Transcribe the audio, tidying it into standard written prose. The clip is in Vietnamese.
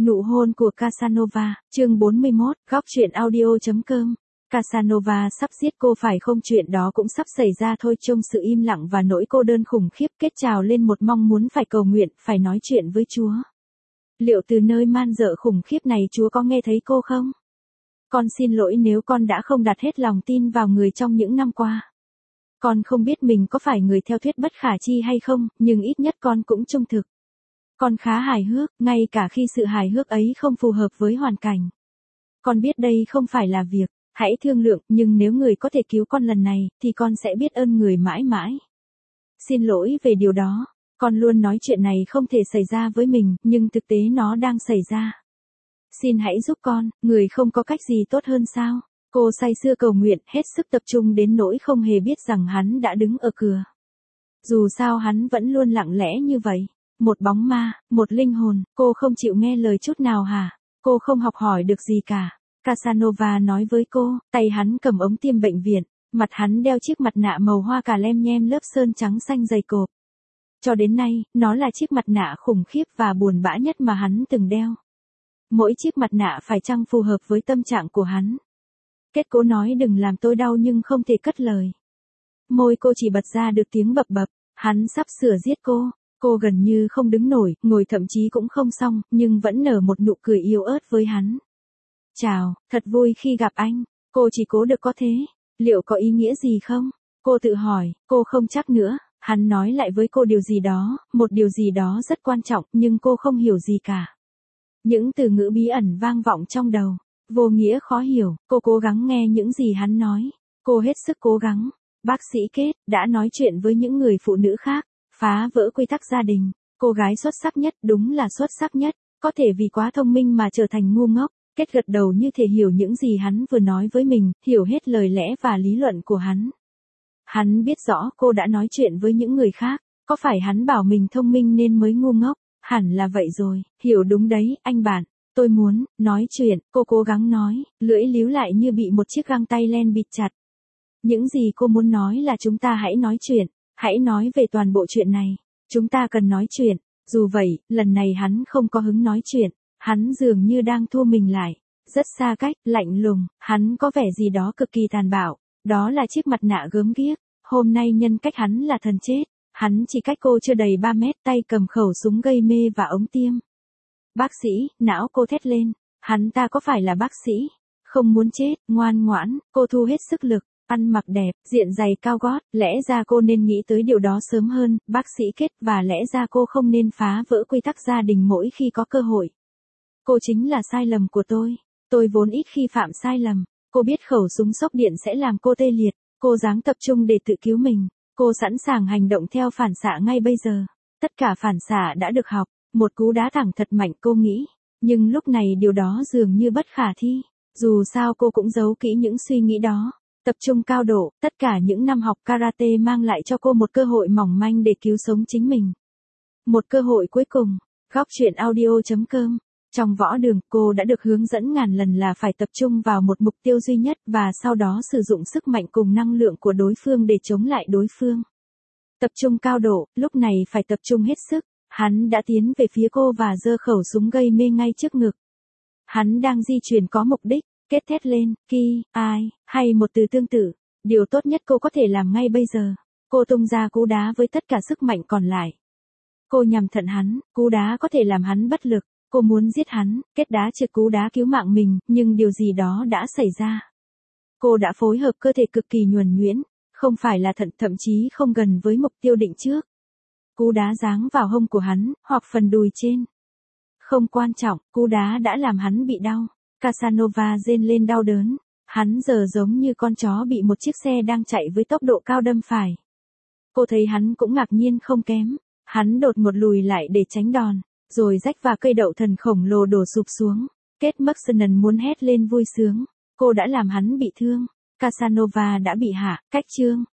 Nụ hôn của Casanova, chương 41, góc truyện audio.com. Casanova sắp giết cô phải không? Chuyện đó cũng sắp xảy ra thôi. Trong sự im lặng và nỗi cô đơn khủng khiếp kết trào lên một mong muốn phải cầu nguyện, phải nói chuyện với Chúa. Liệu từ nơi man dợ khủng khiếp này Chúa có nghe thấy cô không? Con xin lỗi nếu con đã không đặt hết lòng tin vào người trong những năm qua. Con không biết mình có phải người theo thuyết bất khả chi hay không, nhưng ít nhất con cũng trung thực. Con khá hài hước, ngay cả khi sự hài hước ấy không phù hợp với hoàn cảnh. Con biết đây không phải là việc, hãy thương lượng, nhưng nếu người có thể cứu con lần này, thì con sẽ biết ơn người mãi mãi. Xin lỗi về điều đó, con luôn nói chuyện này không thể xảy ra với mình, nhưng thực tế nó đang xảy ra. Xin hãy giúp con, người không có cách gì tốt hơn sao? Cô say sưa cầu nguyện, hết sức tập trung đến nỗi không hề biết rằng hắn đã đứng ở cửa. Dù sao hắn vẫn luôn lặng lẽ như vậy. Một bóng ma, một linh hồn, cô không chịu nghe lời chút nào hả? Cô không học hỏi được gì cả. Casanova nói với cô, tay hắn cầm ống tiêm bệnh viện, mặt hắn đeo chiếc mặt nạ màu hoa cà lem nhem lớp sơn trắng xanh dày cộp. Cho đến nay, nó là chiếc mặt nạ khủng khiếp và buồn bã nhất mà hắn từng đeo. Mỗi chiếc mặt nạ phải chăng phù hợp với tâm trạng của hắn. Kết cố nói đừng làm tôi đau nhưng không thể cất lời. Môi cô chỉ bật ra được tiếng bập bập, hắn sắp sửa giết cô. Cô gần như không đứng nổi, ngồi thậm chí cũng không xong, nhưng vẫn nở một nụ cười yếu ớt với hắn. Chào, thật vui khi gặp anh. Cô chỉ cố được có thế. Liệu có ý nghĩa gì không? Cô tự hỏi, cô không chắc nữa. Hắn nói lại với cô điều gì đó, một điều gì đó rất quan trọng, nhưng cô không hiểu gì cả. Những từ ngữ bí ẩn vang vọng trong đầu. Vô nghĩa khó hiểu, cô cố gắng nghe những gì hắn nói. Cô hết sức cố gắng. Bác sĩ Kết đã nói chuyện với những người phụ nữ khác. Phá vỡ quy tắc gia đình, cô gái xuất sắc nhất, đúng là xuất sắc nhất, có thể vì quá thông minh mà trở thành ngu ngốc. Kết gật đầu như thể hiểu những gì hắn vừa nói với mình, hiểu hết lời lẽ và lý luận của hắn. Hắn biết rõ cô đã nói chuyện với những người khác, có phải hắn bảo mình thông minh nên mới ngu ngốc? Hẳn là vậy rồi, hiểu đúng đấy, anh bạn, tôi muốn nói chuyện, cô cố gắng nói, lưỡi líu lại như bị một chiếc găng tay len bịt chặt. Những gì cô muốn nói là chúng ta hãy nói chuyện. Hãy nói về toàn bộ chuyện này. Chúng ta cần nói chuyện. Dù vậy, lần này hắn không có hứng nói chuyện. Hắn dường như đang thu mình lại. Rất xa cách, lạnh lùng. Hắn có vẻ gì đó cực kỳ tàn bạo. Đó là chiếc mặt nạ gớm ghiếc. Hôm nay nhân cách hắn là thần chết. Hắn chỉ cách cô chưa đầy 3 mét, tay cầm khẩu súng gây mê và ống tiêm. Bác sĩ, não cô thét lên. Hắn ta có phải là bác sĩ? Không muốn chết, ngoan ngoãn, cô thu hết sức lực. Ăn mặc đẹp, diện giày cao gót, lẽ ra cô nên nghĩ tới điều đó sớm hơn, bác sĩ Kết, và lẽ ra cô không nên phá vỡ quy tắc gia đình mỗi khi có cơ hội. Cô chính là sai lầm của tôi vốn ít khi phạm sai lầm. Cô biết khẩu súng sốc điện sẽ làm cô tê liệt, cô ráng tập trung để tự cứu mình, cô sẵn sàng hành động theo phản xạ ngay bây giờ. Tất cả phản xạ đã được học, một cú đá thẳng thật mạnh cô nghĩ, nhưng lúc này điều đó dường như bất khả thi. Dù sao cô cũng giấu kỹ những suy nghĩ đó. Tập trung cao độ, tất cả những năm học karate mang lại cho cô một cơ hội mỏng manh để cứu sống chính mình. Một cơ hội cuối cùng. Góc truyện audio.com. Trong võ đường, cô đã được hướng dẫn ngàn lần là phải tập trung vào một mục tiêu duy nhất và sau đó sử dụng sức mạnh cùng năng lượng của đối phương để chống lại đối phương. Tập trung cao độ, lúc này phải tập trung hết sức. Hắn đã tiến về phía cô và giơ khẩu súng gây mê ngay trước ngực. Hắn đang di chuyển có mục đích. Kết thét lên, ki, ai, hay một từ tương tự. Điều tốt nhất cô có thể làm ngay bây giờ. Cô tung ra cú đá với tất cả sức mạnh còn lại. Cô nhằm thận hắn, cú đá có thể làm hắn bất lực. Cô muốn giết hắn, Kết đá trượt cú đá cứu mạng mình, nhưng điều gì đó đã xảy ra. Cô đã phối hợp cơ thể cực kỳ nhuần nhuyễn, không phải là thận, thậm chí không gần với mục tiêu định trước. Cú đá giáng vào hông của hắn, hoặc phần đùi trên. Không quan trọng, cú đá đã làm hắn bị đau. Casanova rên lên đau đớn, hắn giờ giống như con chó bị một chiếc xe đang chạy với tốc độ cao đâm phải. Cô thấy hắn cũng ngạc nhiên không kém, hắn đột ngột lùi lại để tránh đòn, rồi rách và cây đậu thần khổng lồ đổ sụp xuống. Kết Mckinnon muốn hét lên vui sướng, cô đã làm hắn bị thương, Casanova đã bị hạ, cách chương.